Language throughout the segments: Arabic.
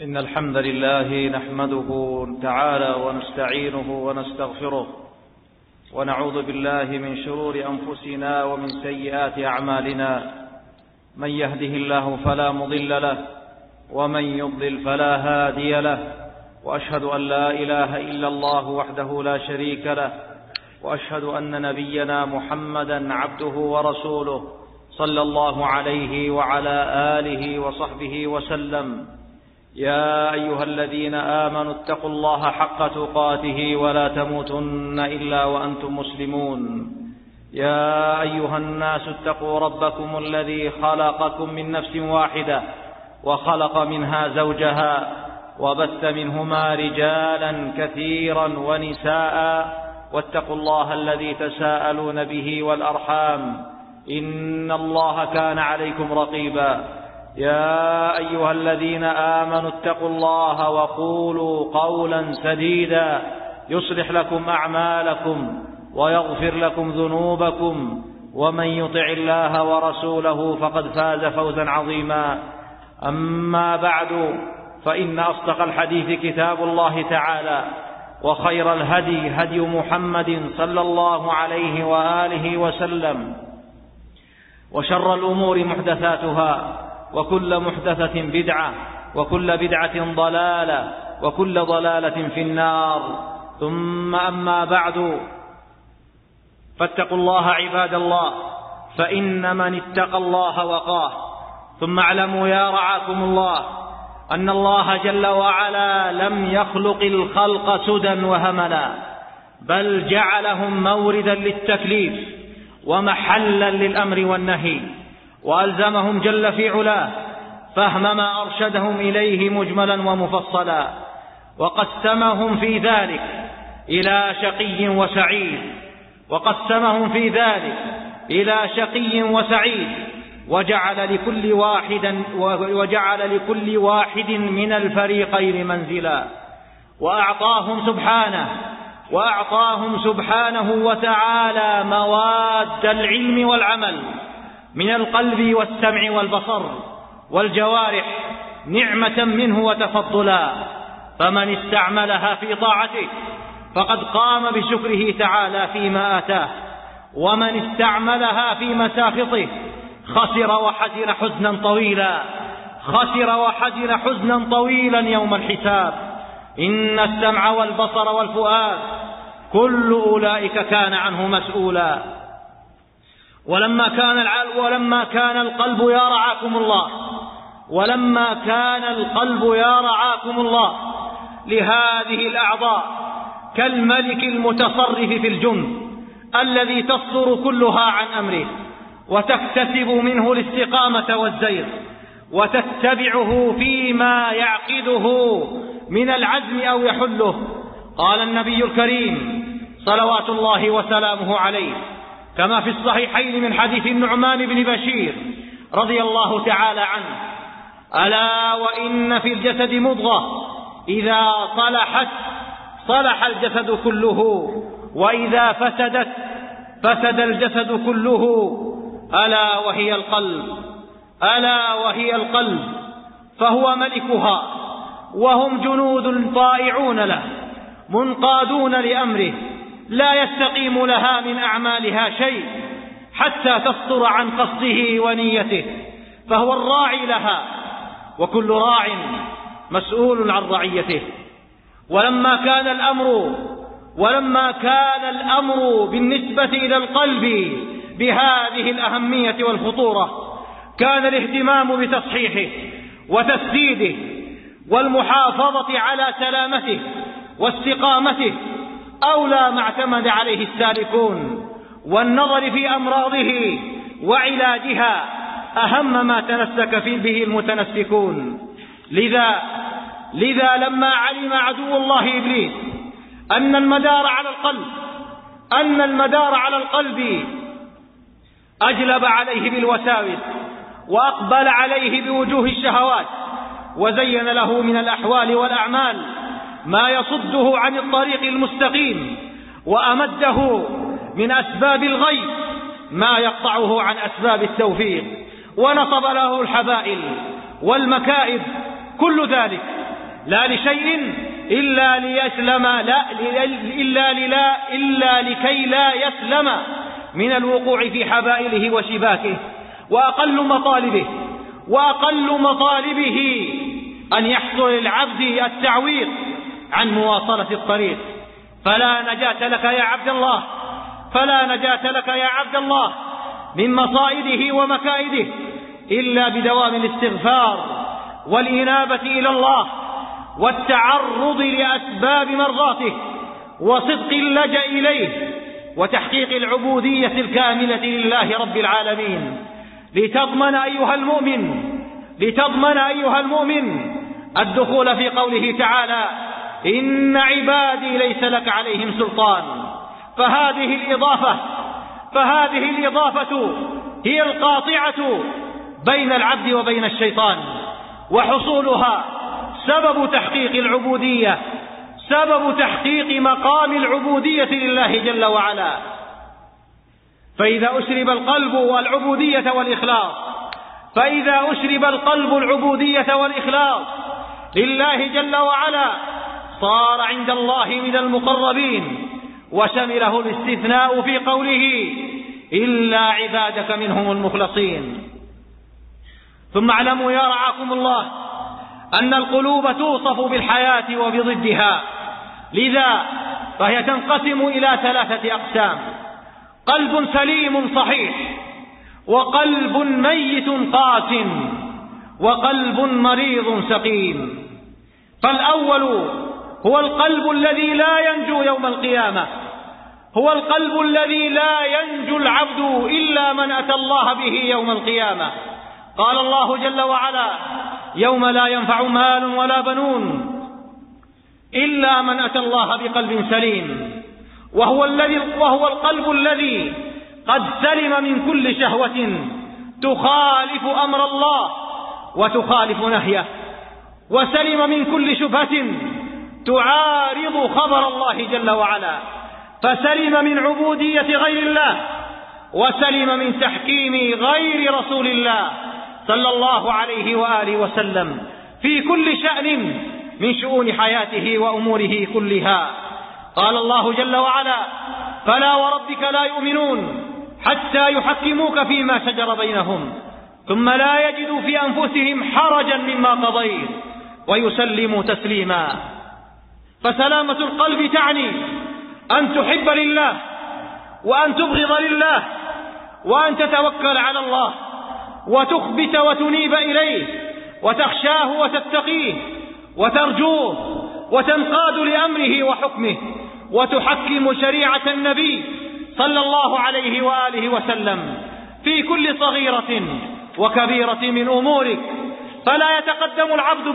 إن الحمد لله نحمده تعالى ونستعينه ونستغفره ونعوذ بالله من شرور أنفسنا ومن سيئات أعمالنا. من يهده الله فلا مضل له ومن يضلل فلا هادي له، وأشهد أن لا إله إلا الله وحده لا شريك له، وأشهد أن نبينا محمدا عبده ورسوله صلى الله عليه وعلى آله وصحبه وسلم. يا أيها الذين آمنوا اتقوا الله حق تقاته ولا تموتن إلا وأنتم مسلمون. يا أيها الناس اتقوا ربكم الذي خلقكم من نفس واحدة وخلق منها زوجها وبث منهما رجالا كثيرا ونساء، واتقوا الله الذي تساءلون به والأرحام إن الله كان عليكم رقيبا. يا أيها الذين آمنوا اتقوا الله وقولوا قولا سديدا يصلح لكم أعمالكم ويغفر لكم ذنوبكم، ومن يطع الله ورسوله فقد فاز فوزا عظيما. أما بعد، فإن أصدق الحديث كتاب الله تعالى، وخير الهدي هدي محمد صلى الله عليه وآله وسلم، وشر الأمور محدثاتها، وكل محدثة بدعة، وكل بدعة ضلالة، وكل ضلالة في النار. ثم أما بعد، فاتقوا الله عباد الله، فإن من اتقى الله وقاه. ثم اعلموا يا رعاكم الله أن الله جل وعلا لم يخلق الخلق سدى وهملا، بل جعلهم موردا للتكليف ومحلا للأمر والنهي، وألزمهم جل في علاه فهم ما أرشدهم إليه مجملا ومفصلا، وقسمهم في ذلك إلى شقي وسعيد، وجعل لكل واحد من الفريقين منزلا، وأعطاهم سبحانه وتعالى مواد العلم والعمل من القلب والسمع والبصر والجوارح نعمة منه وتفضلا، فمن استعملها في طاعته فقد قام بشكره تعالى فيما آتاه، ومن استعملها في مساخطه خسر وحزن حزنا طويلا يوم الحساب. إن السمع والبصر والفؤاد كل أولئك كان عنه مسؤولا. ولما كان القلب يا رعاكم الله لهذه الأعضاء كالملك المتصرف في الجند الذي تصدر كلها عن أمره، وتكتسب منه الاستقامة والزيغ، وتتبعه فيما يعقده من العزم أو يحله. قال النبي الكريم صلوات الله وسلامه عليه كما في الصحيحين من حديث النعمان بن بشير رضي الله تعالى عنه: ألا وإن في الجسد مضغة إذا صلحت صلح الجسد كله، وإذا فسدت فسد الجسد كله، ألا وهي القلب، فهو ملكها، وهم جنود طائعون له منقادون لأمره، لا يستقيم لها من أعمالها شيء حتى تصدر عن قصده ونيته، فهو الراعي لها، وكل راع مسؤول عن رعيته. ولما كان الأمر بالنسبة إلى القلب بهذه الأهمية والخطورة، كان الاهتمام بتصحيحه وتسديده والمحافظة على سلامته واستقامته أولى ما اعتمد عليه السالكون، والنظر في أمراضه وعلاجها أهم ما تمسك به المتنسكون. لذا لما علم عدو الله إبليس أن المدار على القلب أجلب عليه بالوساوس، وأقبل عليه بوجوه الشهوات، وزين له من الأحوال والأعمال ما يصده عن الطريق المستقيم، وأمده من أسباب الغي ما يقطعه عن أسباب التوفيق، ونصب له الحبائل والمكائد، كل ذلك لا لشيء إلا ليسلم إلا لكي لا يسلم من الوقوع في حبائله وشباكه. وأقل مطالبه أن يحصل للعبد التعويض عن مواصلة الطريق. فلا نجاة لك يا عبد الله من مصائده ومكائده إلا بدوام الاستغفار والإنابة إلى الله والتعرض لأسباب مرضاته وصدق اللجأ إليه وتحقيق العبودية الكاملة لله رب العالمين، لتضمن أيها المؤمن الدخول في قوله تعالى: إن عبادي ليس لك عليهم سلطان. فهذه الإضافة هي القاطعة بين العبد وبين الشيطان، وحصولها سبب تحقيق مقام العبودية لله جل وعلا. فإذا أشرب القلب العبودية والإخلاص لله جل وعلا صار عند الله من المقربين، وشمله الاستثناء في قوله: إلا عبادك منهم المخلصين. ثم اعلموا يا رعاكم الله أن القلوب توصف بالحياة وبضدها، لذا فهي تنقسم إلى 3 أقسام: قلب سليم صحيح، وقلب ميت قاس، وقلب مريض سقيم. فالأول هو القلب الذي لا ينجو يوم القيامة، هو القلب الذي لا ينجو العبد إلا من أتى الله به يوم القيامة. قال الله جل وعلا: يوم لا ينفع مال ولا بنون إلا من أتى الله بقلب سليم، وهو القلب الذي قد سلم من كل شهوة تخالف أمر الله وتخالف نهيه، وسلم من كل شبهة تعارض خبر الله جل وعلا، فسلم من عبودية غير الله، وسلم من تحكيم غير رسول الله صلى الله عليه وآله وسلم في كل شأن من شؤون حياته وأموره كلها. قال الله جل وعلا: فلا وربك لا يؤمنون حتى يحكموك فيما شجر بينهم ثم لا يجدوا في أنفسهم حرجا مما قضيت ويسلموا تسليما. فسلامة القلب تعني أن تحب لله، وأن تبغض لله، وأن تتوكل على الله، وتخبت وتنيب إليه، وتخشاه وتتقيه، وترجوه، وتنقاد لأمره وحكمه، وتحكم شريعة النبي صلى الله عليه وآله وسلم في كل صغيرة وكبيرة من أمورك. فلا يتقدم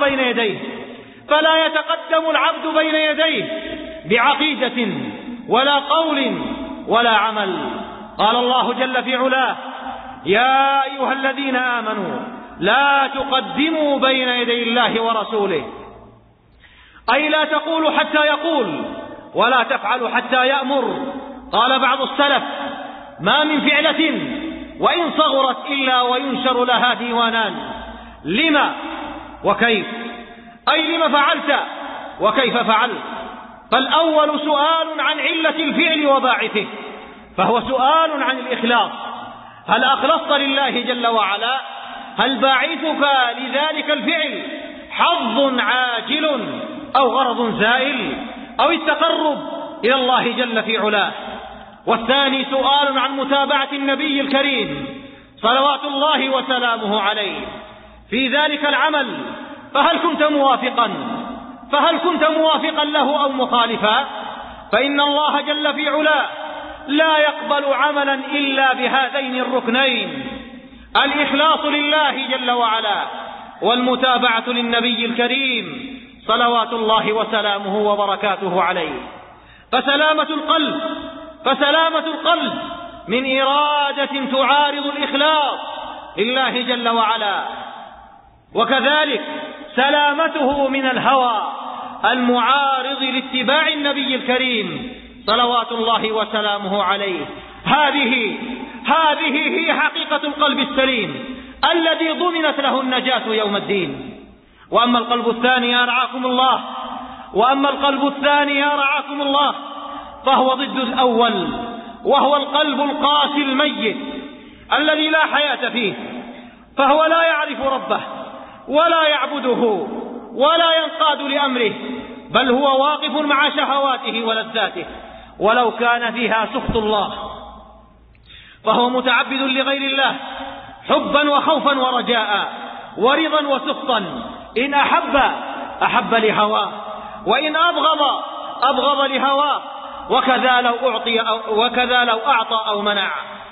العبد بين يديه بعقيدة ولا قول ولا عمل. قال الله جل في علاه: يا أيها الذين آمنوا لا تقدموا بين يدي الله ورسوله، أي لا تقولوا حتى يقول، ولا تفعلوا حتى يأمر. قال بعض السلف: ما من فعلة وإن صغرت إلا وينشر لها ديوانان، لما وكيف، أي لما فعلت وكيف فعلت. فالأول سؤال عن علة الفعل وباعثه، فهو سؤال عن الإخلاص: هل أخلصت لله جل وعلا؟ هل باعثك لذلك الفعل حظ عاجل أو غرض زائل أو التقرب إلى الله جل في علاه؟ والثاني سؤال عن متابعة النبي الكريم صلوات الله وسلامه عليه في ذلك العمل، فهل كنت موافقا له أو مخالفا؟ فإن الله جل في علاه لا يقبل عملا إلا بهذين الركنين: الإخلاص لله جل وعلا، والمتابعة للنبي الكريم صلوات الله وسلامه وبركاته عليه. فسلامة القلب من إرادة تعارض الإخلاص لله جل وعلا، وكذلك سلامته من الهوى المعارض لاتباع النبي الكريم صلوات الله وسلامه عليه. هذه هي حقيقة القلب السليم الذي ضمنت له النجاة يوم الدين. وأما القلب الثاني يا رعاكم الله فهو ضد الأول، وهو القلب القاسي الميت الذي لا حياة فيه، فهو لا يعرف ربه ولا يعبده ولا ينقاد لأمره، بل هو واقف مع شهواته ولذاته ولو كان فيها سخط الله، فهو متعبد لغير الله حبا وخوفا ورجاء ورضا وسخطا، إن أحب لهواه، وإن أبغض لهواه، وكذا لو أعطى أو منع،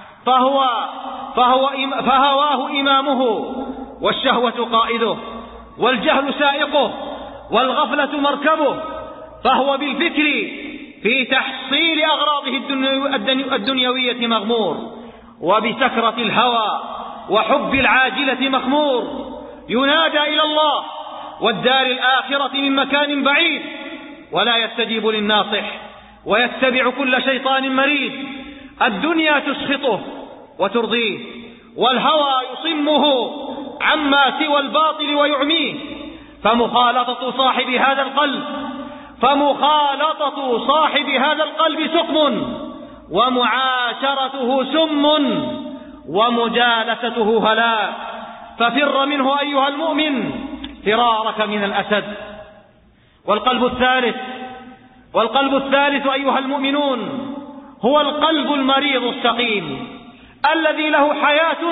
فهواه إمامه، والشهوة قائده، والجهل سائقه، والغفلة مركبه، فهو بالفكر في تحصيل أغراضه الدنيوية مغمور، وبسكرة الهوى وحب العاجلة مخمور، ينادى إلى الله والدار الآخرة من مكان بعيد، ولا يستجيب للناصح، ويتبع كل شيطان مريد. الدنيا تسخطه وترضيه، والهوى يصمه عما سوى الباطل ويعميه، فمخالطة صاحب هذا القلب سقم، ومعاشرته سم، ومجالسته هلاك، ففر منه أيها المؤمن فرارك من الأسد. والقلب الثالث أيها المؤمنون هو القلب المريض السقيم الذي له حياة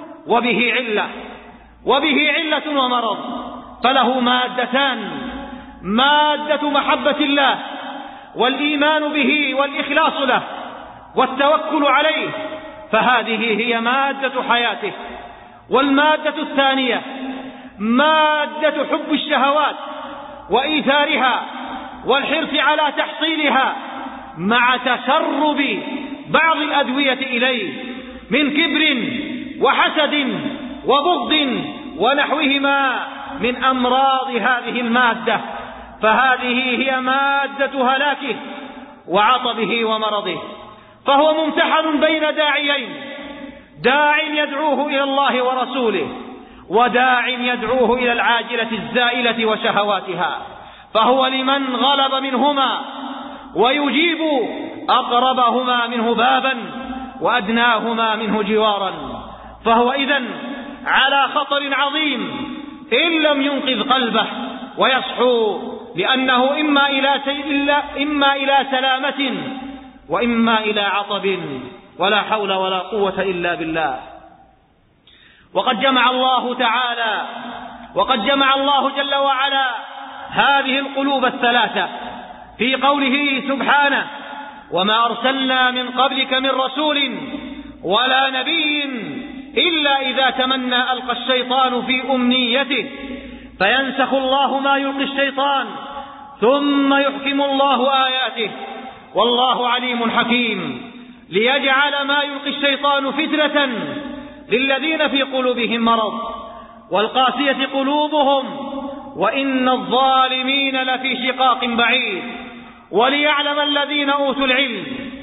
وبه علة ومرض، فله مادتان: مادة محبة الله والإيمان به والإخلاص له والتوكل عليه، فهذه هي مادة حياته. والمادة الثانية مادة حب الشهوات وإيثارها والحرص على تحصيلها، مع تسرب بعض الأدوية إليه من كبر وحسد وبغض ونحوهما من أمراض هذه المادة، فهذه هي مادة هلاكه وعطبه ومرضه. فهو ممتحن بين داعيين: داع يدعوه إلى الله ورسوله، وداع يدعوه إلى العاجلة الزائلة وشهواتها، فهو لمن غلب منهما ويجيب أقربهما منه بابا وأدناهما منه جوارا، فهو إذن على خطر عظيم إن لم ينقذ قلبه ويصحو، لأنه إما إلى سلامة وإما إلى عطب، ولا حول ولا قوة إلا بالله. وقد جمع الله جل وعلا هذه القلوب الثلاثة في قوله سبحانه: وما أرسلنا من قبلك من رسول ولا نبي إلا إذا تمنى ألقى الشيطان في أمنيته فينسخ الله ما يلقي الشيطان ثم يحكم الله آياته والله عليم حكيم، ليجعل ما يلقي الشيطان فتنة للذين في قلوبهم مرض والقاسية قلوبهم وإن الظالمين لفي شقاق بعيد، وليعلم الذين أوتوا العلم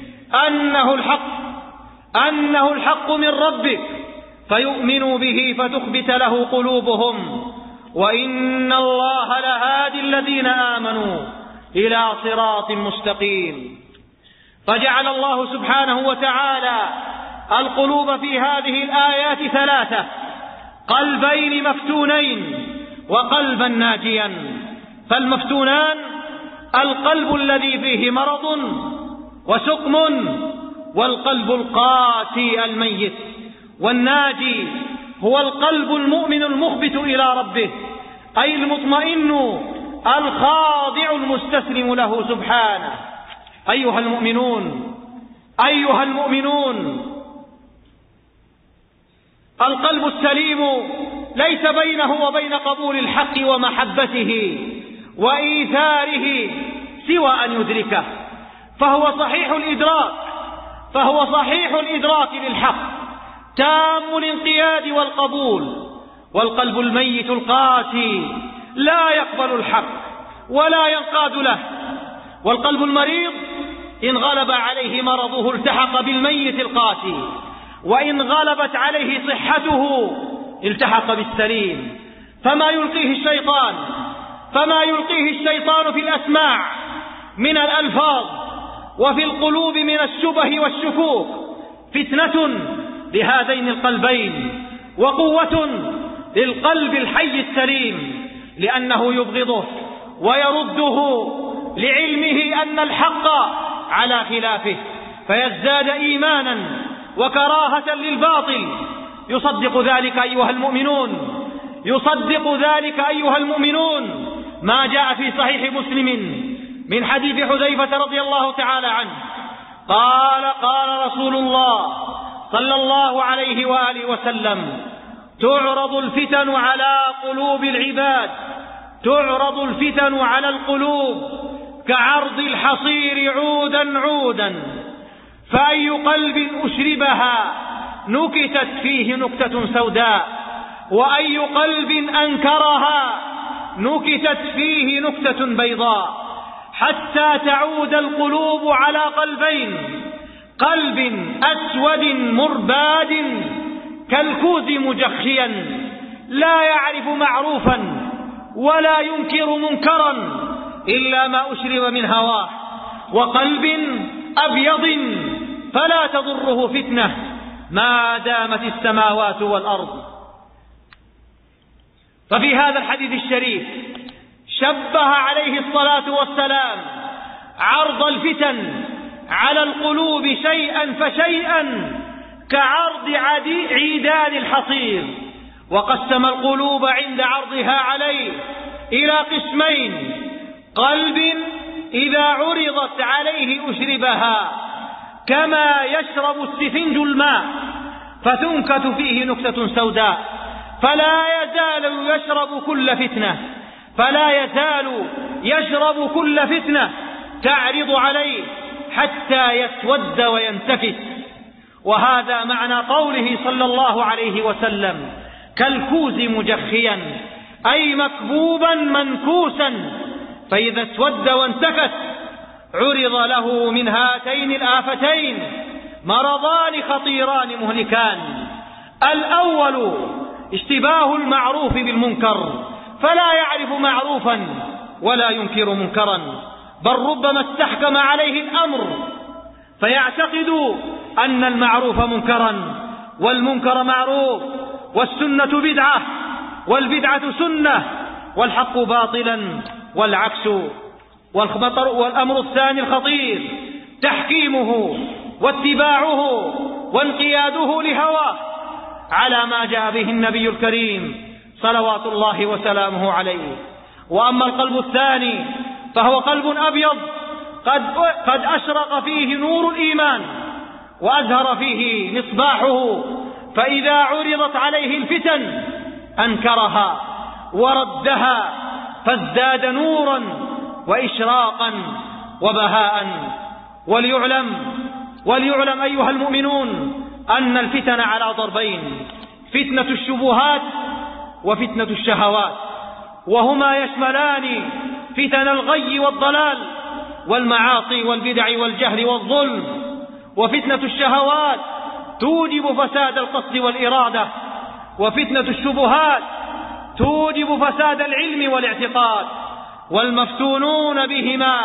أنه الحق من ربك فيؤمنوا به فتخبت له قلوبهم، وإن الله لهادي الذين آمنوا إلى صراط مستقيم. فجعل الله سبحانه وتعالى القلوب في هذه الآيات ثلاثة: قلبين مفتونين وقلبا ناجيا. فالمفتونان القلب الذي فيه مرض وسقم، والقلب القاسي الميت. والناجي هو القلب المؤمن المخبت إلى ربه، أي المطمئن الخاضع المستسلم له سبحانه. أيها المؤمنون، القلب السليم ليس بينه وبين قبول الحق ومحبته وإيثاره سوى أن يدركه، فهو صحيح الإدراك للحق، تام الانقياد والقبول. والقلب الميت القاسي لا يقبل الحق ولا ينقاد له. والقلب المريض إن غلب عليه مرضه التحق بالميت القاسي، وإن غلبت عليه صحته التحق بالسليم. فما يلقيه الشيطان في الأسماع من الألفاظ وفي القلوب من الشبه والشكوك فتنة لهذين القلبين وقوة للقلب الحي السليم، لأنه يبغضه ويرده لعلمه أن الحق على خلافه، فيزداد إيمانا وكراهة للباطل. يصدق ذلك أيها المؤمنون ما جاء في صحيح مسلم من حديث حذيفة رضي الله تعالى عنه قال رسول الله صلى الله عليه وآله وسلم: تعرض الفتن على القلوب كعرض الحصير عودا فأي قلب أشربها نكتت فيه نكتة سوداء، وأي قلب أنكرها نكتت فيه نكتة بيضاء، حتى تعود القلوب على قلبين: قلب أسود مرباد كالكوز مجخيا لا يعرف معروفا ولا ينكر منكرا إلا ما أشرب من هواه، وقلب أبيض فلا تضره فتنة ما دامت السماوات والأرض. ففي هذا الحديث الشريف شبه عليه الصلاة والسلام عرض الفتن على القلوب شيئا فشيئا كعرض عيدان الحصير، وقسم القلوب عند عرضها عليه إلى قسمين: قلب إذا عرضت عليه أشربها كما يشرب السفنج الماء فتنكت فيه نكتة سوداء، فلا يزال يشرب كل فتنة تعرض عليه حتى يسود وينتفس. وهذا معنى قوله صلى الله عليه وسلم: كالكوز مجخيا، أي مكبوبا منكوسا، فإذا اسود وانتكس عرض له من هاتين الآفتين مرضان خطيران مهلكان: الأول اشتباه المعروف بالمنكر، فلا يعرف معروفا ولا ينكر منكرا، بل ربما استحكم عليه الأمر فيعتقد أن المعروف منكرا والمنكر معروف، والسنة بدعة والبدعة سنة، والحق باطلا والعكس. والأمر الثاني الخطير تحكيمه واتباعه وانقياده لهواه على ما جاء به النبي الكريم صلوات الله وسلامه عليه. وأما القلب الثاني فهو قلب أبيض قد أشرق فيه نور الإيمان وأزهر فيه مصباحه، فإذا عرضت عليه الفتن أنكرها وردها فازداد نورا وإشراقا وبهاء. وليعلم أيها المؤمنون أن الفتن على ضربين: فتنة الشبهات وفتنة الشهوات، وهما يشملان فتن الغي والضلال والمعاصي والبدع والجهل والظلم. وفتنة الشهوات توجب فساد القصد والإرادة، وفتنة الشبهات توجب فساد العلم والاعتقاد. والمفتونون بهما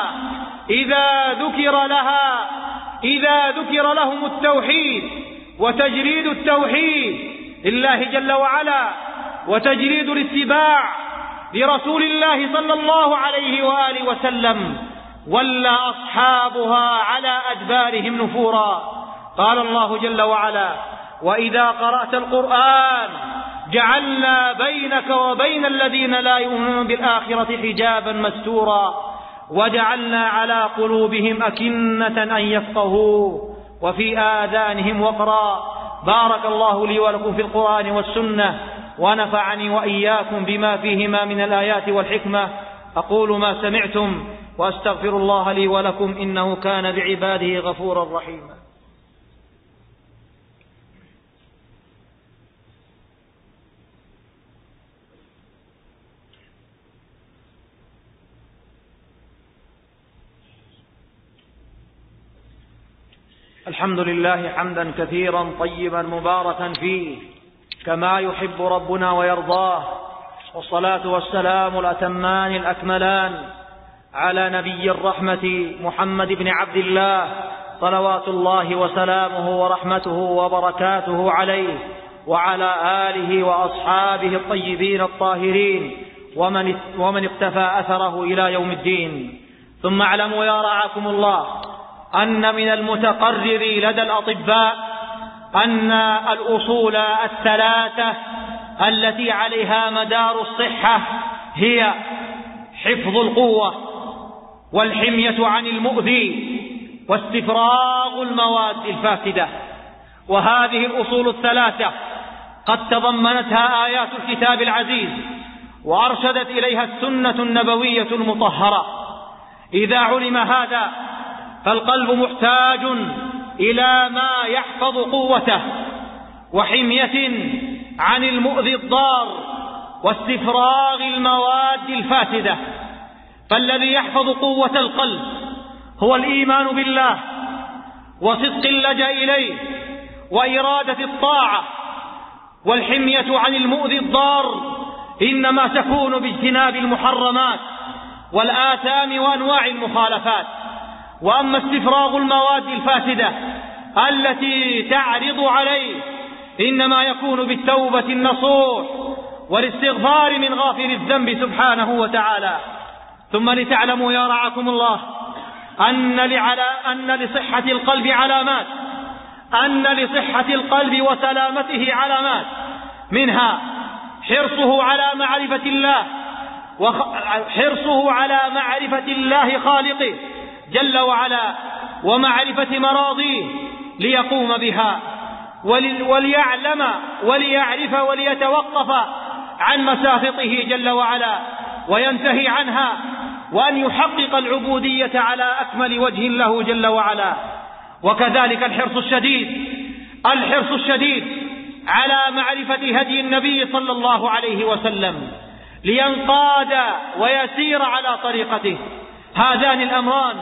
إذا ذكر لهم التوحيد وتجريد التوحيد لله جل وعلا وتجريد الاتباع لرسول الله صلى الله عليه وآله وسلم ولى أصحابها على أدبارهم نفورا. قال الله جل وعلا: وإذا قرأت القرآن جعلنا بينك وبين الذين لا يؤمنون بالآخرة حجابا مستورا وجعلنا على قلوبهم أكنة أن يفقهوا وفي آذانهم وقرا. بارك الله لي ولكم في القرآن والسنة، ونفعني وإياكم بما فيهما من الآيات والحكمة. أقول ما سمعتم وأستغفر الله لي ولكم إنه كان بعباده غفورا رحيما. الحمد لله حمدا كثيرا طيبا مباركا فيه كما يحب ربنا ويرضاه، والصلاة والسلام الأتمان الأكملان على نبي الرحمة محمد بن عبد الله صلوات الله وسلامه ورحمته وبركاته عليه وعلى آله وأصحابه الطيبين الطاهرين ومن اقتفى أثره إلى يوم الدين. ثم اعلموا يا رعاكم الله أن من المتقرر لدى الأطباء أن الأصول الثلاثة التي عليها مدار الصحة هي حفظ القوة والحمية عن المؤذي واستفراغ المواد الفاسدة. وهذه الأصول الثلاثة قد تضمنتها آيات الكتاب العزيز وأرشدت إليها السنة النبوية المطهرة. إذا علم هذا فالقلب محتاج إلى ما يحفظ قوته وحمية عن المؤذي الضار واستفراغ المواد الفاسدة. فالذي يحفظ قوة القلب هو الإيمان بالله وصدق اللجأ إليه وإرادة الطاعة. والحمية عن المؤذي الضار إنما تكون باجتناب المحرمات والآثام وأنواع المخالفات. وأما استفراغ المواد الفاسدة التي تعرض عليه إنما يكون بالتوبة النصوح والاستغفار من غافر الذنب سبحانه وتعالى. ثم لتعلموا يا رعاكم الله أن لصحة القلب علامات، أن لصحة القلب وسلامته علامات، منها حرصه على معرفة الله خالقه جل وعلا ومعرفة مراضيه ليقوم بها وليعلم وليعرف وليتوقف عن مساخطه جل وعلا وينتهي عنها، وأن يحقق العبودية على أكمل وجه له جل وعلا. وكذلك الحرص الشديد على معرفة هدي النبي صلى الله عليه وسلم لينقاد ويسير على طريقته. هذان الأمران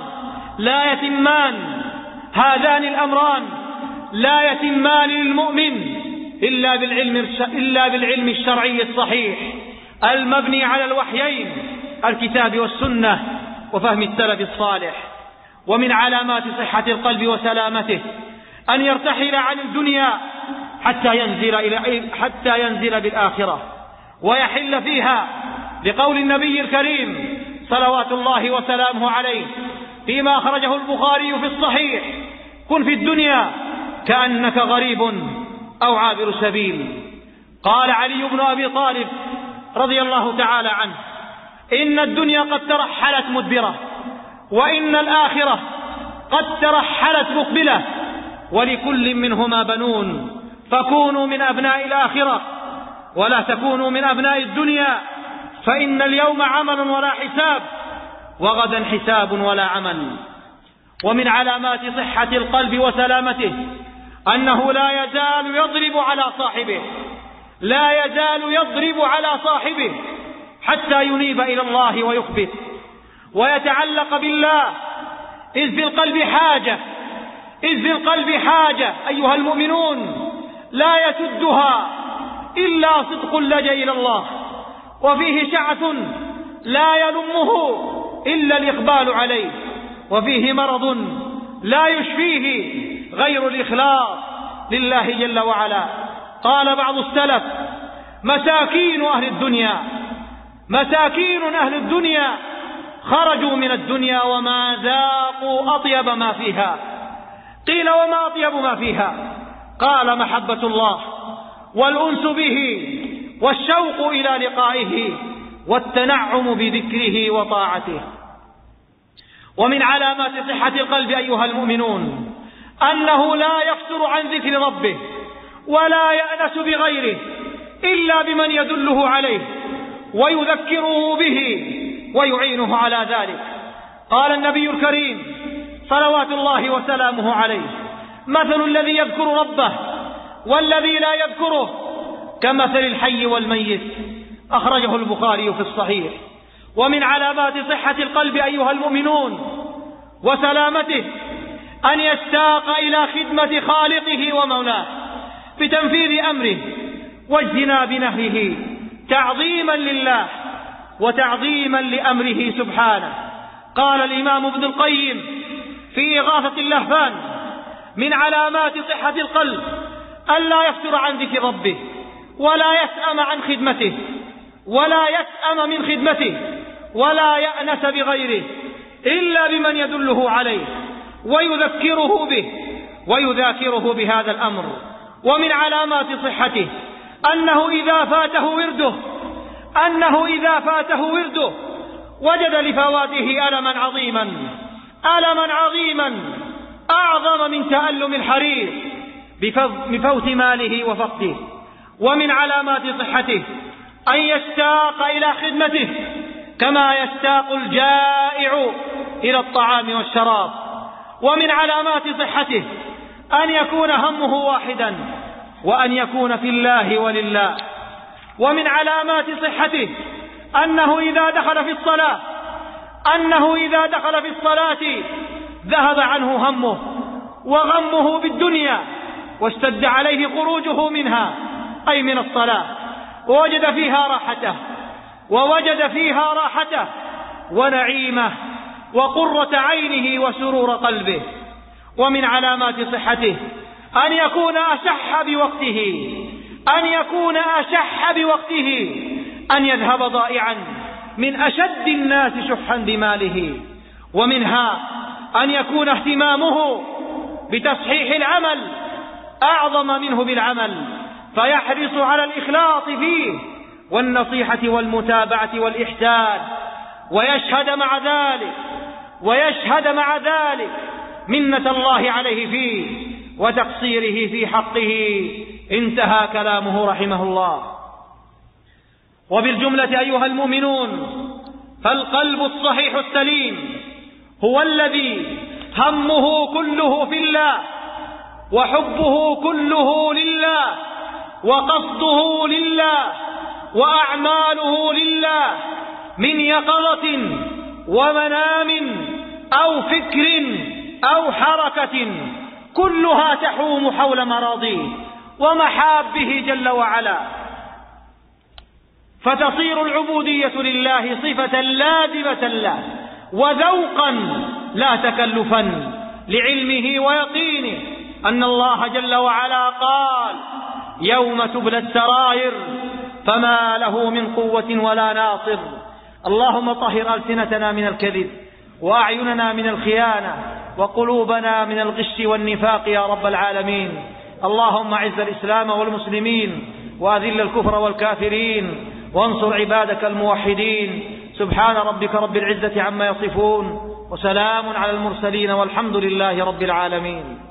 لا يتمان للمؤمن إلا بالعلم الشرعي الصحيح المبني على الوحيين الكتاب والسنة وفهم السلف الصالح. ومن علامات صحة القلب وسلامته أن يرتحل عن الدنيا حتى ينزل بالآخرة ويحل فيها، لقول النبي الكريم صلوات الله وسلامه عليه فيما أخرجه البخاري في الصحيح: كن في الدنيا كأنك غريب أو عابر سبيل. قال علي بن أبي طالب رضي الله تعالى عنه: إن الدنيا قد ترحلت مدبرة، وإن الآخرة قد ترحلت مقبلة، ولكل منهما بنون، فكونوا من أبناء الآخرة ولا تكونوا من أبناء الدنيا، فإن اليوم عمل ولا حساب، وغدا حساب ولا عمل. ومن علامات صحة القلب وسلامته أنه لا يزال يضرب على صاحبه حتى ينيب إلى الله ويخبت ويتعلق بالله، إذ في القلب حاجة أيها المؤمنون لا يسدها إلا صدق اللجأ إلى الله، وفيه شعث لا يلمه إلا الإقبال عليه، وفيه مرض لا يشفيه غير الإخلاص لله جل وعلا. قال بعض السلف: مساكين أهل الدنيا خرجوا من الدنيا وما ذاقوا أطيب ما فيها. قيل: وما أطيب ما فيها؟ قال: محبة الله والأنس به والشوق إلى لقائه والتنعم بذكره وطاعته. ومن علامات صحة القلب أيها المؤمنون أنه لا يفتر عن ذكر ربه ولا يأنس بغيره إلا بمن يدله عليه ويذكره به ويعينه على ذلك. قال النبي الكريم صلوات الله وسلامه عليه: مثل الذي يذكر ربه والذي لا يذكره كمثل الحي والميت. أخرجه البخاري في الصحيح. ومن علامات صحة القلب أيها المؤمنون وسلامته أن يشتاق إلى خدمة خالقه ومولاه بتنفيذ أمره واجتناب نهيه، تعظيما لله وتعظيما لأمره سبحانه. قال الإمام ابن القيم في إغاثة اللهفان: من علامات صحة القلب ألا يفتر عن ذكر ربه ولا يسأم عن خدمته ولا يسأم من خدمته ولا يأنس بغيره إلا بمن يدله عليه ويذكره به ويذاكره بهذا الأمر. ومن علامات صحته أنه إذا فاته ورده وجد لفواته ألما عظيما أعظم من تألم الحرير بفوت ماله وفقده. ومن علامات صحته أن يشتاق إلى خدمته كما يشتاق الجائع إلى الطعام والشراب. ومن علامات صحته أن يكون همه واحدا وأن يكون في الله ولله. ومن علامات صحته أنه إذا دخل في الصلاة ذهب عنه همه وغمه بالدنيا واشتد عليه خروجه منها، أي من الصلاة، ووجد فيها راحته ونعيمه وقرة عينه وسرور قلبه. ومن علامات صحته أن يكون أشح بوقته أن يذهب ضائعا من أشد الناس شحا بماله. ومنها أن يكون اهتمامه بتصحيح العمل أعظم منه بالعمل، فيحرص على الإخلاص فيه والنصيحة والمتابعة والإحسان، ويشهد مع ذلك منة الله عليه فيه وتقصيره في حقه. انتهى كلامه رحمه الله. وبالجملة أيها المؤمنون، فالقلب الصحيح السليم هو الذي همه كله في الله وحبه كله لله وقصده لله وأعماله لله، من يقظة ومنام أو فكر أو حركة، كلها تحوم حول مراضيه ومحابه جل وعلا، فتصير العبودية لله صفة لازمة له وذوقا لا تكلفا، لعلمه ويقينه أن الله جل وعلا قال: يوم تبلى السرائر فما له من قوة ولا ناصر. اللهم طهر ألسنتنا من الكذب وأعيننا من الخيانة وقلوبنا من الغش والنفاق يا رب العالمين. اللهم أعز الإسلام والمسلمين وأذل الكفر والكافرين وانصر عبادك الموحدين. سبحان ربك رب العزة عما يصفون وسلام على المرسلين والحمد لله رب العالمين.